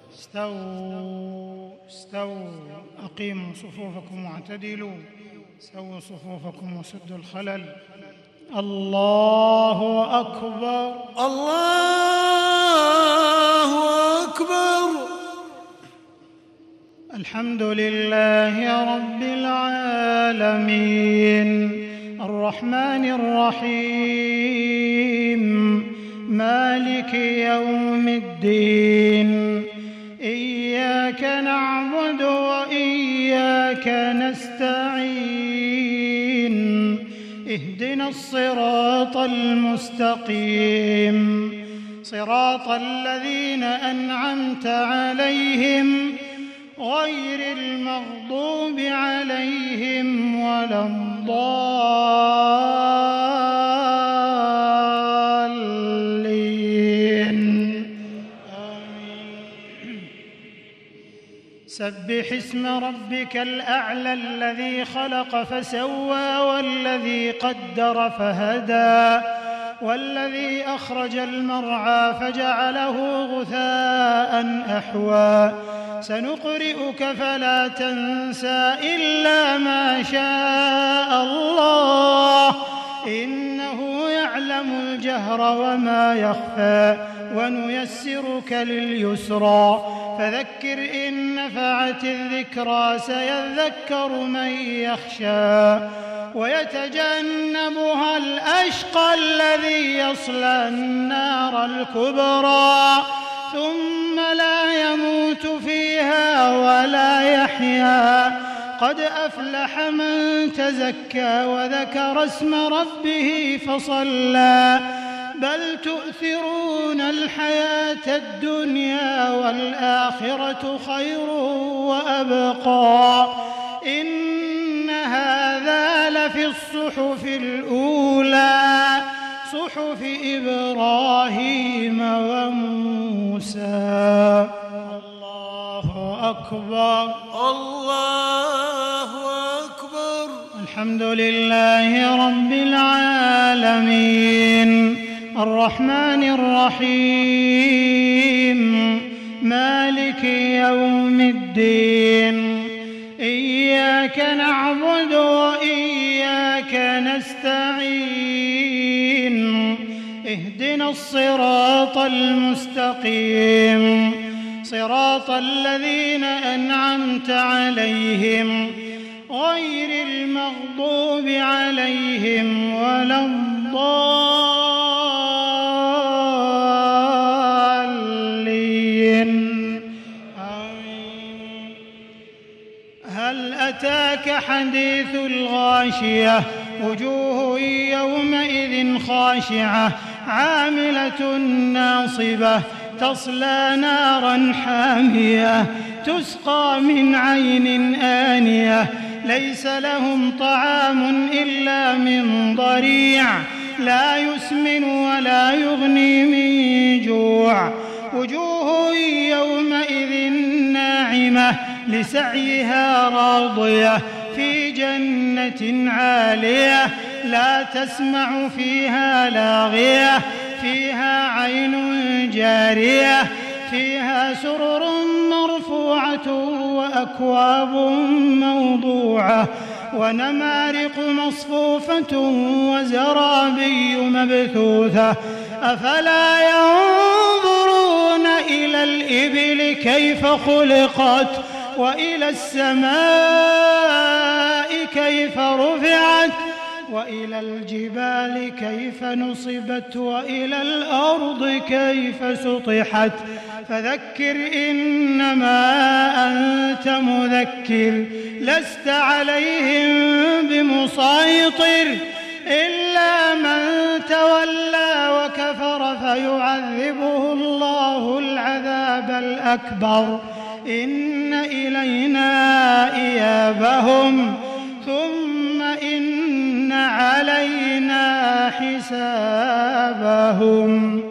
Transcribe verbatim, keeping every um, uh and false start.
استووا استووا أقيموا صفوفكم واعتدلوا، سووا صفوفكم وسدوا الخلل. الله أكبر الله أكبر. الحمد لله رب العالمين الرحمن الرحيم مالك يوم الدين، إياك نعبد وإياك نستعين، اهدنا الصراط المستقيم، صراط الذين أنعمت عليهم غير المغضوب عليهم ولا الضالين. آمين. سبح اسم ربك الأعلى الذي خلق فسوى والذي قدر فهدى والذي أخرج المرعى فجعله غثاء أحوى. سنقرئك فلا تنسى إلا ما شاء الله، إنه يعلم الجهر وما يخفى، ونيسرك لليسرى فذكر إن نفعت الذكرى، سيذكر من يخشى ويتجنبها الأشقى الذي يصلى النار الكبرى، ثم لا يموت فيها ولا يحيا. قد أفلح من تزكى وذكر اسم ربه فصلى، بل تؤثرون الحياة الدنيا والآخرة خير وأبقى. إن هذا لفي الصحف الأولى، صحف إبراهيم وموسى. الله أكبر الله أكبر. الحمد لله رب العالمين الرحمن الرحيم مالك يوم الدين، إياك نعبد وإياك نستعين، اهدنا الصراط المستقيم، صراط الذين أنعمت عليهم غير المغضوب عليهم ولا الضالين. آمين. هل أتاك حديث الغاشية؟ وجوه يومئذ خاشعة عاملة ناصبة، تصلى نارا حامية، تسقى من عين آنية، ليس لهم طعام إلا من ضريع، لا يسمن ولا يغني من جوع. وجوه يومئذ ناعمة لسعيها راضية، في جنة عالية، لا تسمع فيها لاغية، فيها عين جارية، فيها سرر مرفوعة وأكواب موضوعة ونمارق مصفوفة وزرابي مبثوثة. أفلا ينظرون إلى الإبل كيف خلقت، وإلى السماء كيف رفعت، وإلى الجبال كيف نصبت، وإلى الأرض كيف سطحت. فذكر إنما أنت مذكر، لست عليهم بمسيطر، إلا من تولى وكفر فيعذبه الله العذاب الأكبر. إن إلينا إيابهم ثم إن علينا حسابهم.